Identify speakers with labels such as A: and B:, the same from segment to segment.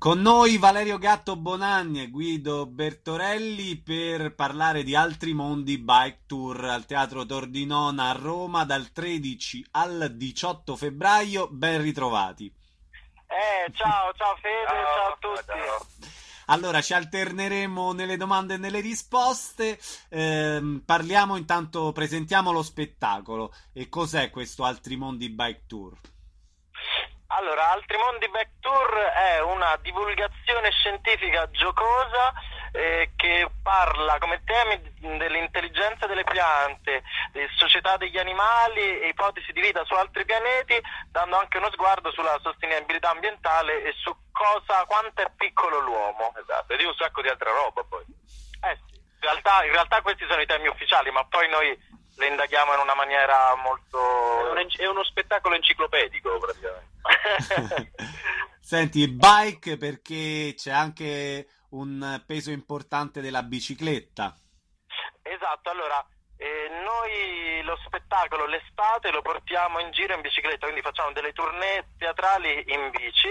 A: Con noi Valerio Gatto Bonanni e Guido Bertorelli per parlare di Altri Mondi Bike Tour al Teatro Tordinona a Roma dal 13 al 18 febbraio. Ben ritrovati.
B: Ciao Fede, ciao a tutti.
C: Ciao.
A: Allora, ci alterneremo nelle domande e nelle risposte. Parliamo intanto, presentiamo lo spettacolo. E cos'è questo Altri Mondi Bike Tour?
B: Allora, Altri Mondi Bike Tour è una divulgazione scientifica giocosa che parla come temi dell'intelligenza delle piante, di società degli animali e ipotesi di vita su altri pianeti, dando anche uno sguardo sulla sostenibilità ambientale e su quanto è piccolo l'uomo.
C: Esatto, e di un sacco di altra roba poi.
B: Sì, in realtà questi sono i temi ufficiali, ma poi noi le indaghiamo in una maniera molto...
C: È uno spettacolo enciclopedico praticamente.
A: Senti, bike perché c'è anche un peso importante della bicicletta.
B: Esatto, allora noi lo spettacolo l'estate lo portiamo in giro in bicicletta, quindi facciamo delle tournée teatrali in bici,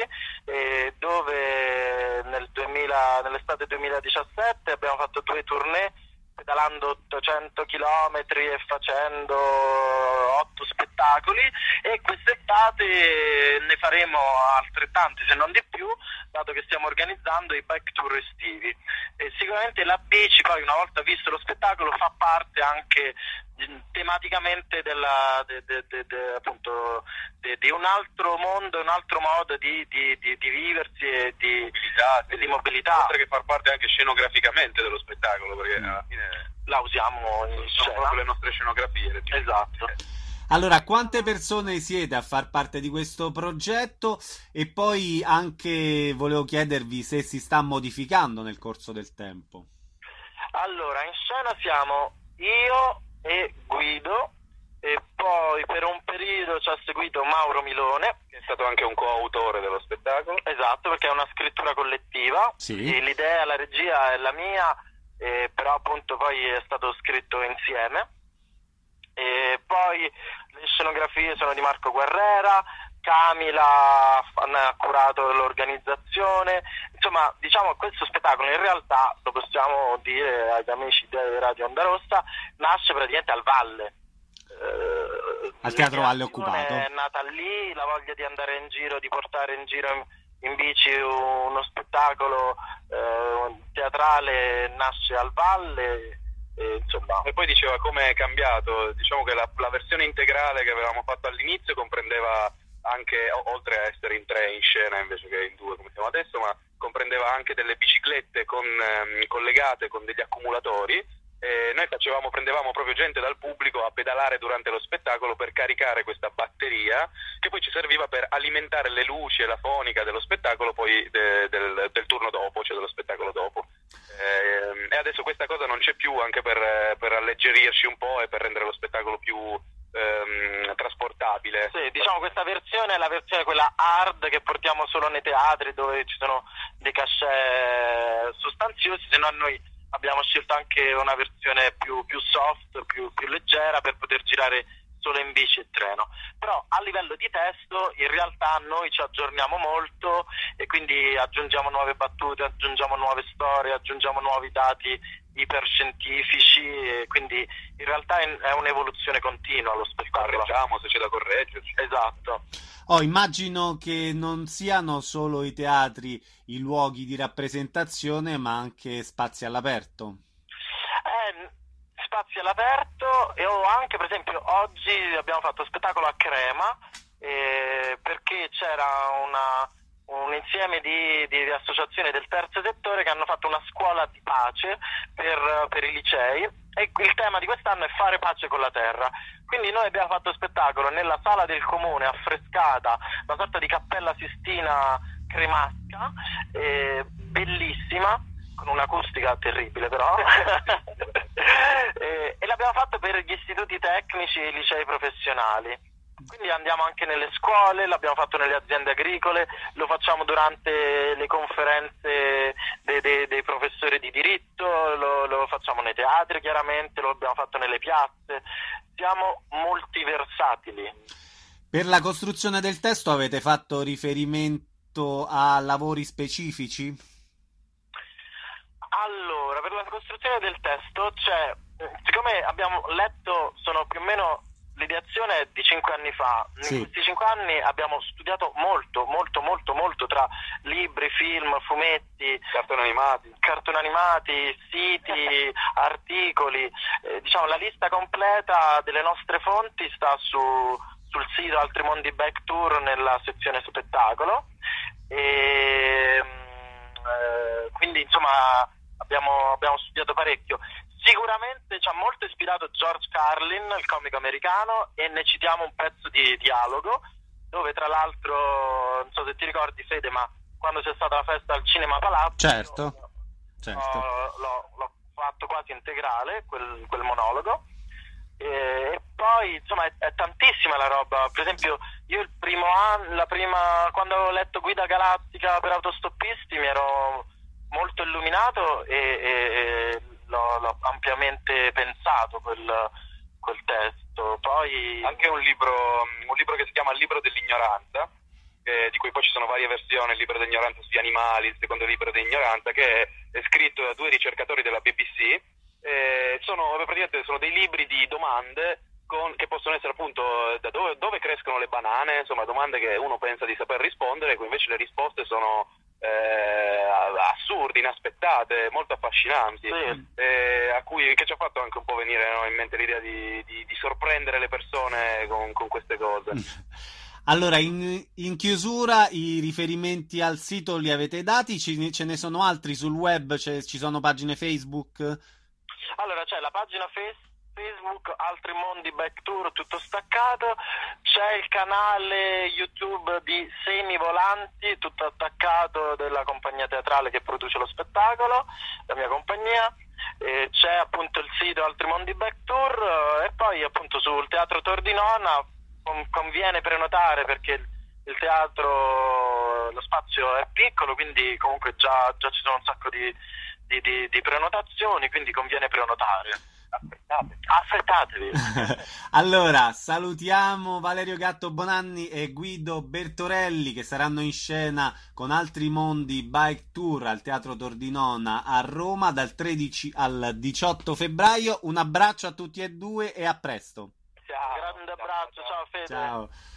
B: dove nell'estate 2017 abbiamo fatto 2 tournée pedalando 800 chilometri e facendo 8 spettacoli, e quest'estate ne faremo altrettanti se non di più, dato che stiamo organizzando i bike tour estivi. E sicuramente la bici, poi una volta visto lo spettacolo, fa parte anche tematicamente appunto di un altro mondo, un altro modo di viversi e di mobilità,
C: oltre che far parte anche scenograficamente dello spettacolo, perché alla fine
B: la usiamo in
C: sono
B: scena.
C: proprio le nostre scenografie.
B: Esatto.
A: Allora, quante persone siete a far parte di questo progetto? E poi anche volevo chiedervi se si sta modificando nel corso del tempo.
B: Allora, in scena siamo io e Guido, e poi per un periodo ci ha seguito Mauro Milone,
C: Che è stato anche un coautore dello spettacolo.
B: esatto, perché è una scrittura collettiva.
A: Sì.
B: E l'idea, la regia è la mia, però appunto poi è stato scritto insieme. E poi le scenografie sono di Marco Guerrera, Camila ha curato l'organizzazione. Insomma, diciamo, questo spettacolo in realtà, lo possiamo dire agli amici di Radio Onda Rossa, nasce praticamente al Valle.
A: Al Teatro Valle Occupato.
B: È nata lì la voglia di andare in giro, di portare in giro in bici uno spettacolo teatrale, nasce al Valle. Insomma.
C: E poi diceva come è cambiato, diciamo che la versione integrale che avevamo fatto all'inizio comprendeva anche, oltre a essere in 3 in scena invece che in 2 come siamo adesso, ma comprendeva anche delle biciclette collegate con degli accumulatori. Noi prendevamo proprio gente dal pubblico a pedalare durante lo spettacolo per caricare questa batteria che poi ci serviva per alimentare le luci e la fonica dello spettacolo poi del turno dopo, cioè dello spettacolo dopo. E adesso questa cosa non c'è più, anche per alleggerirci un po' e per rendere lo spettacolo più trasportabile.
B: Sì, diciamo questa versione è la versione quella hard che portiamo solo nei teatri, dove ci sono dei cachet sostanziosi, se no noi abbiamo scelto anche una versione più soft, più leggera, per poter girare solo in bici e treno. Però a livello di testo in realtà noi ci aggiorniamo molto e quindi aggiungiamo nuove battute, aggiungiamo nuove storie, aggiungiamo nuovi dati iperscientifici, e quindi in realtà è un'evoluzione continua lo spettacolo.
C: Correggiamo se c'è da correggerci.
B: Esatto.
A: Immagino che non siano solo i teatri i luoghi di rappresentazione, ma anche spazi all'aperto.
B: Spazi all'aperto, e ho anche, per esempio, oggi abbiamo fatto spettacolo a Crema, perché c'era un insieme di associazioni del terzo settore che hanno fatto una scuola di pace per i licei, e il tema di quest'anno è fare pace con la terra. Quindi noi abbiamo fatto spettacolo nella sala del comune, affrescata, una sorta di cappella Sistina cremasca, bellissima, con un'acustica terribile però. E l'abbiamo fatto per gli istituti tecnici e i licei professionali. Quindi andiamo anche nelle scuole, l'abbiamo fatto nelle aziende agricole, lo facciamo durante le conferenze dei professori di diritto, lo facciamo nei teatri chiaramente, lo abbiamo fatto nelle piazze. Siamo multiversatili.
A: Per la costruzione del testo avete fatto riferimento rispetto a lavori specifici?
B: Allora, per la costruzione del testo siccome abbiamo letto, sono più o meno, l'ideazione è di 5 anni fa.
A: Sì.
B: In questi 5 anni abbiamo studiato molto, tra libri, film, fumetti, cartoni animati, siti, articoli. Diciamo, la lista completa delle nostre fonti sta sul sito Altri Mondi Bike Tour nella sezione spettacolo. Quindi insomma abbiamo studiato parecchio. Sicuramente ci ha molto ispirato George Carlin, il comico americano, e ne citiamo un pezzo di dialogo, dove tra l'altro, non so se ti ricordi, Fede, ma quando c'è stata la festa al Cinema Palazzo,
A: Certo.
B: l'ho fatto quasi integrale, quel monologo. E poi insomma è tantissima la roba. Per esempio, io il primo anno, quando avevo letto Guida Galattica per autostoppisti, mi ero molto illuminato e l'ho ampiamente pensato quel testo. Poi
C: anche un libro che si chiama Il libro dell'ignoranza, di cui poi ci sono varie versioni: il libro dell'ignoranza sugli animali, il secondo libro dell'ignoranza, che è scritto da 2 ricercatori della BBC. Praticamente sono dei libri di domande che possono essere appunto da dove crescono le banane, insomma domande che uno pensa di saper rispondere, invece le risposte sono assurde, inaspettate, molto affascinanti,
B: sì.
C: Che ci ha fatto anche un po' venire, no, in mente l'idea di sorprendere le persone con queste cose.
A: Allora, in chiusura, i riferimenti al sito li avete dati? Ce ne sono altri sul web? Ci sono pagine Facebook?
B: Allora, c'è la pagina Facebook Altri Mondi Bike Tour, tutto staccato. C'è il canale YouTube di Semi Volanti, tutto attaccato, della compagnia teatrale che produce lo spettacolo, la mia compagnia. C'è appunto il sito Altri Mondi Bike Tour, e poi appunto sul Teatro Tor di Nona conviene prenotare, perché il teatro, lo spazio è piccolo, quindi comunque già ci sono un sacco di prenotazioni, quindi conviene prenotare. Affrettatevi.
A: Allora, salutiamo Valerio Gatto Bonanni e Guido Bertorelli, che saranno in scena con Altri Mondi Bike Tour al Teatro Tor di Nona a Roma dal 13 al 18 febbraio. Un abbraccio a tutti e due e a presto.
B: Un grande abbraccio, ciao Fede.
A: Ciao.